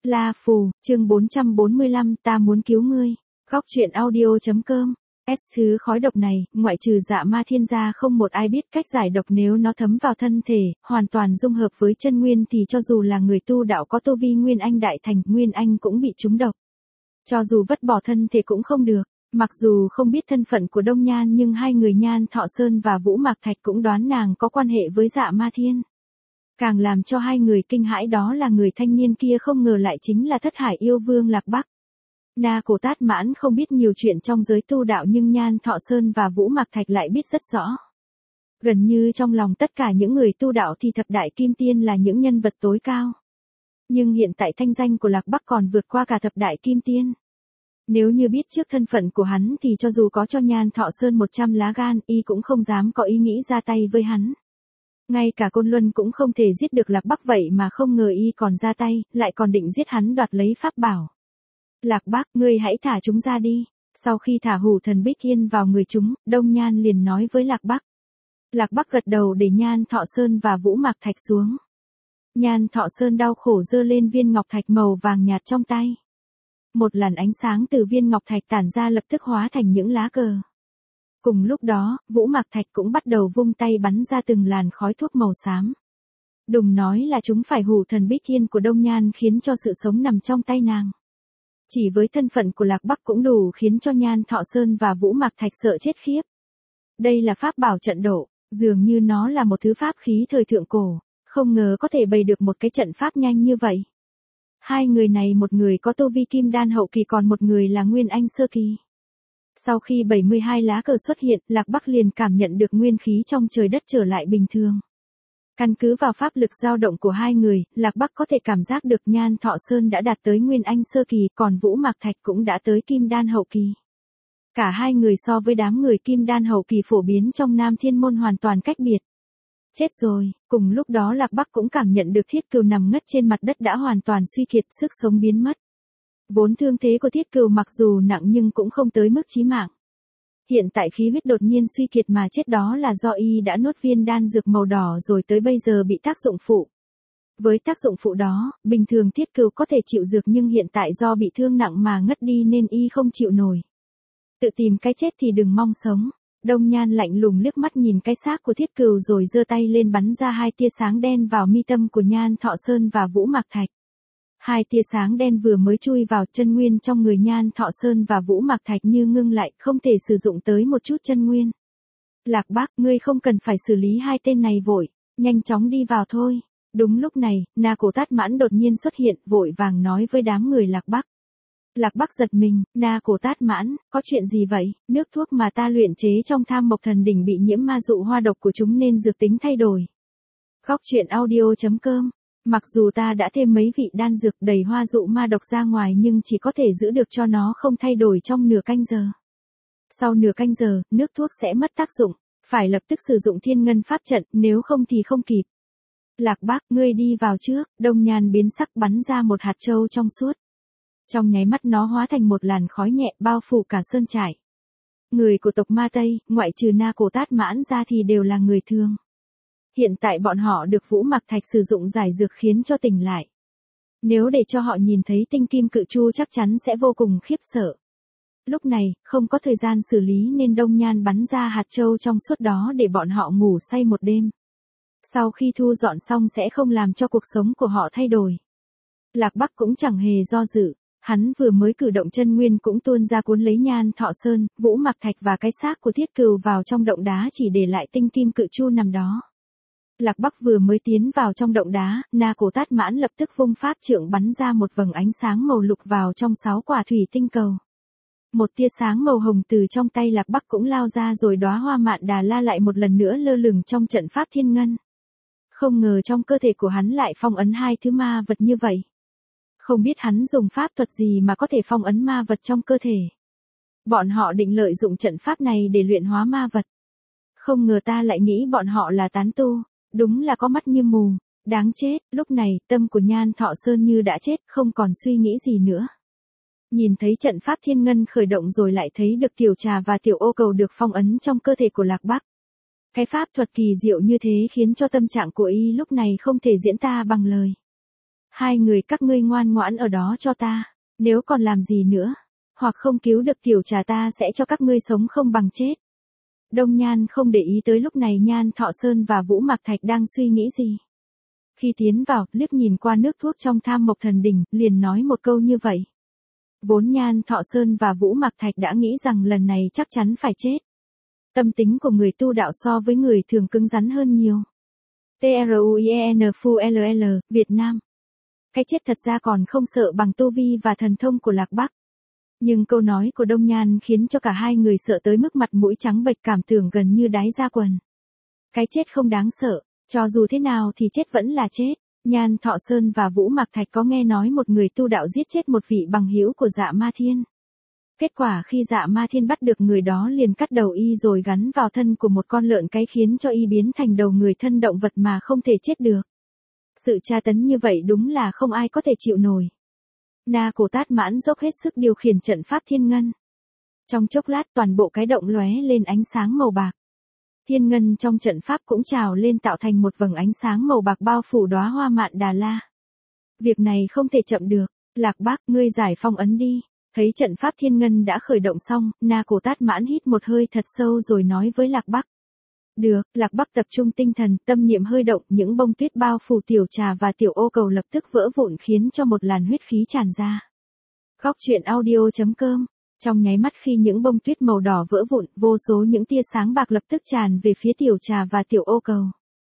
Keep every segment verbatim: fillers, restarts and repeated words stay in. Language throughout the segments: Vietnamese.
La Phù, chương bốn trăm bốn mươi lăm, ta muốn cứu ngươi. Góc truyện audio.com. S thứ khói độc này, ngoại trừ Dạ Ma Thiên gia không một ai biết cách giải độc nếu nó thấm vào thân thể, hoàn toàn dung hợp với chân nguyên thì cho dù là người tu đạo có tu vi Nguyên Anh đại thành, Nguyên Anh cũng bị trúng độc. Cho dù vứt bỏ thân thể cũng không được. Mặc dù không biết thân phận của Đông Nhan nhưng hai người Nhan Thọ Sơn và Vũ Mạc Thạch cũng đoán nàng có quan hệ với Dạ Ma Thiên. Càng làm cho hai người kinh hãi đó là người thanh niên kia không ngờ lại chính là Thất Hải yêu vương Lạc Bắc. Na Cổ Tát Mãn không biết nhiều chuyện trong giới tu đạo nhưng Nhan Thọ Sơn và Vũ Mạc Thạch lại biết rất rõ. Gần như trong lòng tất cả những người tu đạo thì thập đại kim tiên là những nhân vật tối cao. Nhưng hiện tại thanh danh của Lạc Bắc còn vượt qua cả thập đại kim tiên. Nếu như biết trước thân phận của hắn thì cho dù có cho Nhan Thọ Sơn một trăm lá gan y cũng không dám có ý nghĩ ra tay với hắn. Ngay cả Côn Luân cũng không thể giết được Lạc Bắc vậy mà không ngờ y còn ra tay, lại còn định giết hắn đoạt lấy pháp bảo. Lạc Bắc, ngươi hãy thả chúng ra đi. Sau khi thả hủ thần Bích Thiên vào người chúng, Đông Nhan liền nói với Lạc Bắc. Lạc Bắc gật đầu để Nhan Thọ Sơn và Vũ Mạc Thạch xuống. Nhan Thọ Sơn đau khổ giơ lên viên ngọc thạch màu vàng nhạt trong tay. Một làn ánh sáng từ viên ngọc thạch tản ra lập tức hóa thành những lá cờ. Cùng lúc đó, Vũ Mạc Thạch cũng bắt đầu vung tay bắn ra từng làn khói thuốc màu xám. Đừng nói là chúng phải hủ thần Bích Thiên của Đông Nhan khiến cho sự sống nằm trong tay nàng. Chỉ với thân phận của Lạc Bắc cũng đủ khiến cho Nhan Thọ Sơn và Vũ Mạc Thạch sợ chết khiếp. Đây là pháp bảo trận độ, dường như nó là một thứ pháp khí thời thượng cổ, không ngờ có thể bày được một cái trận pháp nhanh như vậy. Hai người này một người có tu vi kim đan hậu kỳ còn một người là Nguyên Anh sơ kỳ. Sau khi bảy mươi hai lá cờ xuất hiện, Lạc Bắc liền cảm nhận được nguyên khí trong trời đất trở lại bình thường. Căn cứ vào pháp lực dao động của hai người, Lạc Bắc có thể cảm giác được Nhan Thọ Sơn đã đạt tới Nguyên Anh sơ kỳ, còn Vũ Mạc Thạch cũng đã tới kim đan hậu kỳ. Cả hai người so với đám người kim đan hậu kỳ phổ biến trong Nam Thiên Môn hoàn toàn cách biệt. Chết rồi, cùng lúc đó Lạc Bắc cũng cảm nhận được Thiết Cừu nằm ngất trên mặt đất đã hoàn toàn suy kiệt, sức sống biến mất. Vốn thương thế của Thiết Cừu mặc dù nặng nhưng cũng không tới mức chí mạng. Hiện tại khí huyết đột nhiên suy kiệt mà chết đó là do y đã nuốt viên đan dược màu đỏ rồi tới bây giờ bị tác dụng phụ. Với tác dụng phụ đó, bình thường Thiết Cừu có thể chịu dược nhưng hiện tại do bị thương nặng mà ngất đi nên y không chịu nổi. Tự tìm cái chết thì đừng mong sống. Đông Nhan lạnh lùng liếc mắt nhìn cái xác của Thiết Cừu rồi giơ tay lên bắn ra hai tia sáng đen vào mi tâm của Nhan Thọ Sơn và Vũ Mạc Thạch. Hai tia sáng đen vừa mới chui vào chân nguyên trong người Nhan Thọ Sơn và Vũ Mạc Thạch như ngưng lại, không thể sử dụng tới một chút chân nguyên. Lạc Bắc, ngươi không cần phải xử lý hai tên này vội, nhanh chóng đi vào thôi. Đúng lúc này, Na Cổ Tát Mãn đột nhiên xuất hiện, vội vàng nói với đám người Lạc Bắc. Lạc Bắc giật mình, Na Cổ Tát Mãn, có chuyện gì vậy? Nước thuốc mà ta luyện chế trong Tham Mộc Thần Đỉnh bị nhiễm ma dụ hoa độc của chúng nên dược tính thay đổi. Góc truyện audio.com. Mặc dù ta đã thêm mấy vị đan dược đầy hoa dụ ma độc ra ngoài nhưng chỉ có thể giữ được cho nó không thay đổi trong nửa canh giờ. Sau nửa canh giờ, nước thuốc sẽ mất tác dụng, phải lập tức sử dụng Thiên Ngân pháp trận, nếu không thì không kịp. Lạc Bắc, ngươi đi vào trước. Đông Nhan biến sắc bắn ra một hạt châu trong suốt. Trong nháy mắt nó hóa thành một làn khói nhẹ bao phủ cả sơn trại. Người của tộc Ma Tây, ngoại trừ Na Cổ Tát Mãn ra thì đều là người thường. Hiện tại bọn họ được Vũ Mạc Thạch sử dụng giải dược khiến cho tỉnh lại. Nếu để cho họ nhìn thấy tinh kim cự chu chắc chắn sẽ vô cùng khiếp sợ. Lúc này, không có thời gian xử lý nên Đông Nhan bắn ra hạt châu trong suốt đó để bọn họ ngủ say một đêm. Sau khi thu dọn xong sẽ không làm cho cuộc sống của họ thay đổi. Lạc Bắc cũng chẳng hề do dự. Hắn vừa mới cử động chân nguyên cũng tuôn ra cuốn lấy Nhan Thọ Sơn, Vũ Mạc Thạch và cái xác của Thiết Cừu vào trong động đá chỉ để lại tinh kim cự chu nằm đó. Lạc Bắc vừa mới tiến vào trong động đá, Na Cổ Tát Mãn lập tức vung pháp trượng bắn ra một vầng ánh sáng màu lục vào trong sáu quả thủy tinh cầu. Một tia sáng màu hồng từ trong tay Lạc Bắc cũng lao ra rồi đóa hoa mạn đà la lại một lần nữa lơ lửng trong trận pháp thiên ngân. Không ngờ trong cơ thể của hắn lại phong ấn hai thứ ma vật như vậy. Không biết hắn dùng pháp thuật gì mà có thể phong ấn ma vật trong cơ thể. Bọn họ định lợi dụng trận pháp này để luyện hóa ma vật. Không ngờ ta lại nghĩ bọn họ là tán tu, đúng là có mắt như mù, đáng chết. Lúc này, tâm của Nhan Thọ Sơn như đã chết, không còn suy nghĩ gì nữa. Nhìn thấy trận pháp thiên ngân khởi động rồi lại thấy được tiểu trà và tiểu ô cầu được phong ấn trong cơ thể của Lạc Bắc. Cái pháp thuật kỳ diệu như thế khiến cho tâm trạng của y lúc này không thể diễn tả bằng lời. Hai người các ngươi ngoan ngoãn ở đó cho ta, nếu còn làm gì nữa, hoặc không cứu được tiểu trà ta sẽ cho các ngươi sống không bằng chết. Đông Nhan không để ý tới lúc này Nhan Thọ Sơn và Vũ Mạc Thạch đang suy nghĩ gì. Khi tiến vào, liếc nhìn qua nước thuốc trong Tham Mộc Thần Đỉnh, liền nói một câu như vậy. Vốn Nhan Thọ Sơn và Vũ Mạc Thạch đã nghĩ rằng lần này chắc chắn phải chết. Tâm tính của người tu đạo so với người thường cứng rắn hơn nhiều. TRUIEN Phu L L, Việt Nam. Cái chết thật ra còn không sợ bằng tu vi và thần thông của Lạc Bắc. Nhưng câu nói của Đông Nhan khiến cho cả hai người sợ tới mức mặt mũi trắng bệch, cảm tưởng gần như đái ra quần. Cái chết không đáng sợ, cho dù thế nào thì chết vẫn là chết. Nhan Thọ Sơn và Vũ Mạc Thạch có nghe nói một người tu đạo giết chết một vị bằng hữu của Dạ Ma Thiên. Kết quả khi Dạ Ma Thiên bắt được người đó liền cắt đầu y rồi gắn vào thân của một con lợn cái khiến cho y biến thành đầu người thân động vật mà không thể chết được. Sự tra tấn như vậy đúng là không ai có thể chịu nổi. Na Cổ Tát Mãn dốc hết sức điều khiển trận pháp thiên ngân. Trong chốc lát toàn bộ cái động lóe lên ánh sáng màu bạc. Thiên ngân trong trận pháp cũng trào lên tạo thành một vầng ánh sáng màu bạc bao phủ đóa hoa Mạn Đà La. Việc này không thể chậm được, Lạc Bắc, ngươi giải phong ấn đi. Thấy trận pháp thiên ngân đã khởi động xong, Na Cổ Tát Mãn hít một hơi thật sâu rồi nói với Lạc Bắc. Được, Lạc Bắc tập trung tinh thần, tâm niệm hơi động, những bông tuyết bao phủ tiểu trà và tiểu ô cầu lập tức vỡ vụn khiến cho một làn huyết khí tràn ra. Góc truyện audio chấm com. Trong nháy mắt khi những bông tuyết màu đỏ vỡ vụn, vô số những tia sáng bạc lập tức tràn về phía tiểu trà và tiểu ô cầu.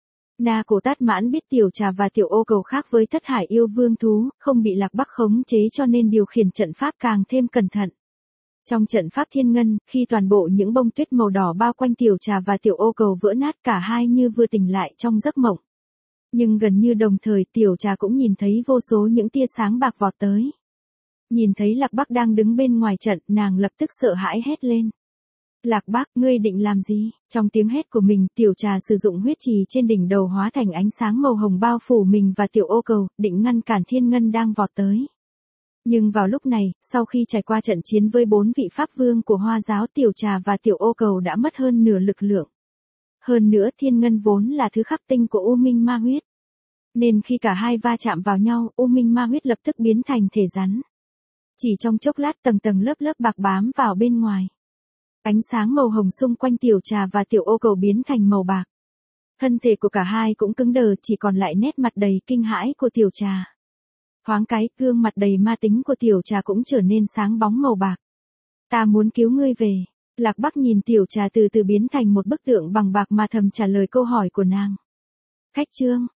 Na Cổ Tát Mãn biết tiểu trà và tiểu ô cầu khác với Thất Hải yêu vương thú, không bị Lạc Bắc khống chế cho nên điều khiển trận pháp càng thêm cẩn thận. Trong trận pháp thiên ngân, khi toàn bộ những bông tuyết màu đỏ bao quanh tiểu trà và tiểu ô cầu vỡ nát, cả hai như vừa tỉnh lại trong giấc mộng. Nhưng gần như đồng thời tiểu trà cũng nhìn thấy vô số những tia sáng bạc vọt tới. Nhìn thấy Lạc Bắc đang đứng bên ngoài trận, nàng lập tức sợ hãi hét lên. Lạc Bắc, ngươi định làm gì? Trong tiếng hét của mình, tiểu trà sử dụng huyết trì trên đỉnh đầu hóa thành ánh sáng màu hồng bao phủ mình và tiểu ô cầu, định ngăn cản thiên ngân đang vọt tới. Nhưng vào lúc này, sau khi trải qua trận chiến với bốn vị pháp vương của Hoa giáo, tiểu trà và tiểu ô cầu đã mất hơn nửa lực lượng. Hơn nữa thiên ngân vốn là thứ khắc tinh của U Minh Ma Huyết. Nên khi cả hai va chạm vào nhau, U Minh Ma Huyết lập tức biến thành thể rắn. Chỉ trong chốc lát tầng tầng lớp lớp bạc bám vào bên ngoài. Ánh sáng màu hồng xung quanh tiểu trà và tiểu ô cầu biến thành màu bạc. Thân thể của cả hai cũng cứng đờ, chỉ còn lại nét mặt đầy kinh hãi của tiểu trà. Thoáng cái, gương mặt đầy ma tính của tiểu trà cũng trở nên sáng bóng màu bạc. Ta muốn cứu ngươi về. Lạc Bắc nhìn tiểu trà từ từ biến thành một bức tượng bằng bạc mà thầm trả lời câu hỏi của nàng. Khách trương,